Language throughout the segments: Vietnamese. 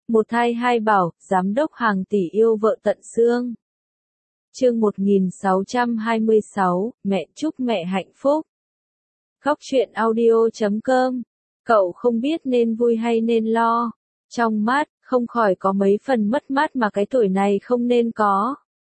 Một thai hai bảo, giám đốc hàng tỷ yêu vợ tận xương. Chương 1626, mẹ chúc mẹ hạnh phúc. Góc truyện audio.com. Cậu không biết nên vui hay nên lo. Trong mắt, không khỏi có mấy phần mất mát mà cái tuổi này không nên có.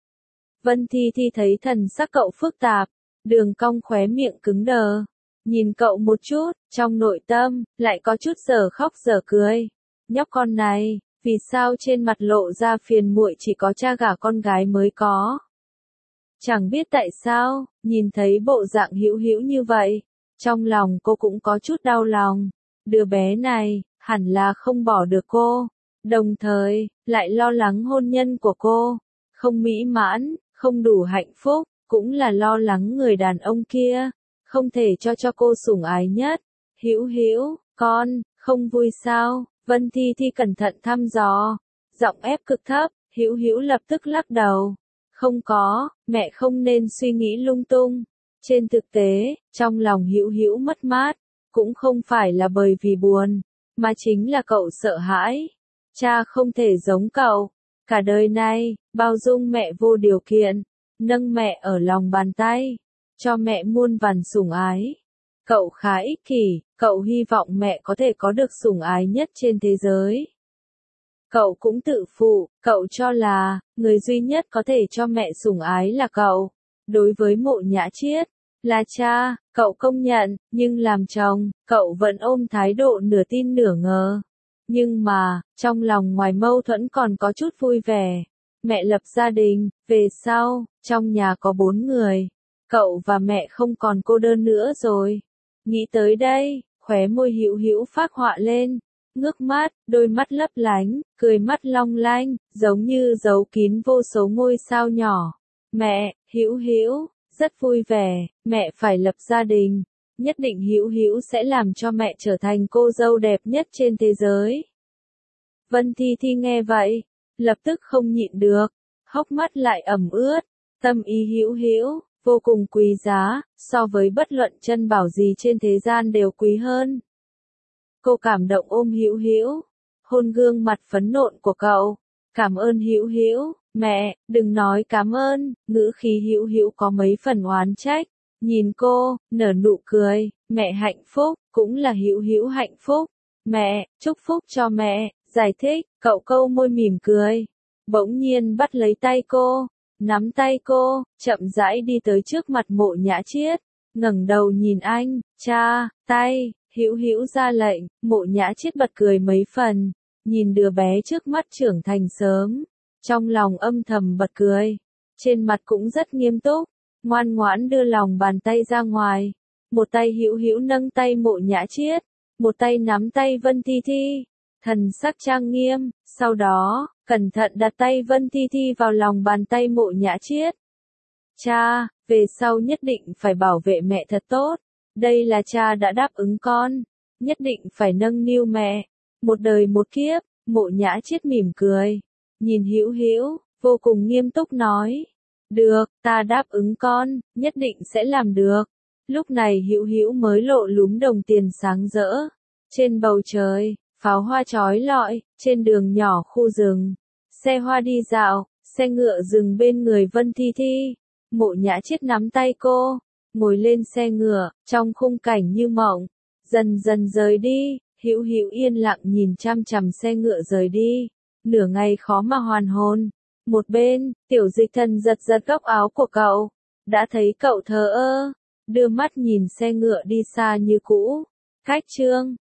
Vân Thi Thi thấy thần sắc cậu phức tạp, đường cong khóe miệng cứng đờ. Nhìn cậu một chút, trong nội tâm, lại có chút giờ khóc giờ cười. Nhóc con này, vì sao trên mặt lộ ra phiền muội chỉ có cha gả con gái mới có. Chẳng biết tại sao, nhìn thấy bộ dạng hữu hữu như vậy, trong lòng cô cũng có chút đau lòng. Đứa bé này, hẳn là không bỏ được cô, đồng thời, lại lo lắng hôn nhân của cô, không mỹ mãn, không đủ hạnh phúc, cũng là lo lắng người đàn ông kia, không thể cho cô sủng ái nhất. Hữu hữu, con, không vui sao? Vân Thi Thi cẩn thận thăm dò, giọng ép cực thấp, Hữu Hữu lập tức lắc đầu. Không có, mẹ không nên suy nghĩ lung tung. Trên thực tế, trong lòng Hữu Hữu mất mát, cũng không phải là bởi vì buồn, mà chính là cậu sợ hãi. Cha không thể giống cậu, cả đời này, bao dung mẹ vô điều kiện, nâng mẹ ở lòng bàn tay, cho mẹ muôn vàn sủng ái. Cậu khá ích kỷ, cậu hy vọng mẹ có thể có được sủng ái nhất trên thế giới. Cậu cũng tự phụ, cậu cho là, người duy nhất có thể cho mẹ sủng ái là cậu. Đối với Mộ Nhã Chiết, là cha, cậu công nhận, nhưng làm chồng, cậu vẫn ôm thái độ nửa tin nửa ngờ. Nhưng mà, trong lòng ngoài mâu thuẫn còn có chút vui vẻ. Mẹ lập gia đình, về sau, trong nhà có 4 người. Cậu và mẹ không còn cô đơn nữa rồi. Nghĩ tới đây, khóe môi Hữu Hữu phác họa lên, ngước mắt, đôi mắt lấp lánh, cười mắt long lanh, giống như giấu kín vô số ngôi sao nhỏ. Mẹ, Hữu Hữu, rất vui vẻ, mẹ phải lập gia đình, nhất định Hữu Hữu sẽ làm cho mẹ trở thành cô dâu đẹp nhất trên thế giới. Vân Thi Thi nghe vậy, lập tức không nhịn được, hốc mắt lại ẩm ướt, tâm ý Hữu Hữu vô cùng quý giá, so với bất luận chân bảo gì trên thế gian đều quý hơn. Cô cảm động ôm Hữu Hữu, hôn gương mặt phấn nộn của cậu. Cảm ơn Hữu Hữu, mẹ, đừng nói cảm ơn, ngữ khí Hữu Hữu có mấy phần oán trách. Nhìn cô, nở nụ cười, mẹ hạnh phúc, cũng là Hữu Hữu hạnh phúc. Mẹ, chúc phúc cho mẹ, giải thích, cậu câu môi mỉm cười. Bỗng nhiên bắt lấy tay cô, nắm tay cô, chậm rãi đi tới trước mặt Mộ Nhã Chiết, ngẩng đầu nhìn anh, cha, tay, Hữu Hữu ra lệnh. Mộ Nhã Chiết bật cười mấy phần, nhìn đứa bé trước mắt trưởng thành sớm, trong lòng âm thầm bật cười, trên mặt cũng rất nghiêm túc, ngoan ngoãn đưa lòng bàn tay ra ngoài, một tay Hữu Hữu nâng tay Mộ Nhã Chiết, một tay nắm tay Vân Thi Thi, thần sắc trang nghiêm, sau đó, cẩn thận đặt tay Vân Thi Thi vào lòng bàn tay Mộ Nhã Chiết. Cha, về sau nhất định phải bảo vệ mẹ thật tốt, đây là cha đã đáp ứng con, nhất định phải nâng niu mẹ, một đời một kiếp. Mộ Nhã Chiết mỉm cười, nhìn Hữu Hữu, vô cùng nghiêm túc nói, được, ta đáp ứng con, nhất định sẽ làm được. Lúc này Hữu Hữu mới lộ lúm đồng tiền sáng rỡ, trên bầu trời, pháo hoa chói lọi, trên đường nhỏ khu rừng, xe hoa đi dạo, xe ngựa dừng bên người Vân Thi Thi. Mộ Nhã Chiết nắm tay cô, ngồi lên xe ngựa, trong khung cảnh như mộng, dần dần rời đi. Hữu Hữu yên lặng nhìn chăm chằm xe ngựa rời đi, nửa ngày khó mà hoàn hồn. Một bên, Tiểu Dịch Thần giật giật góc áo của cậu, đã thấy cậu thờ ơ, đưa mắt nhìn xe ngựa đi xa như cũ. Cách chương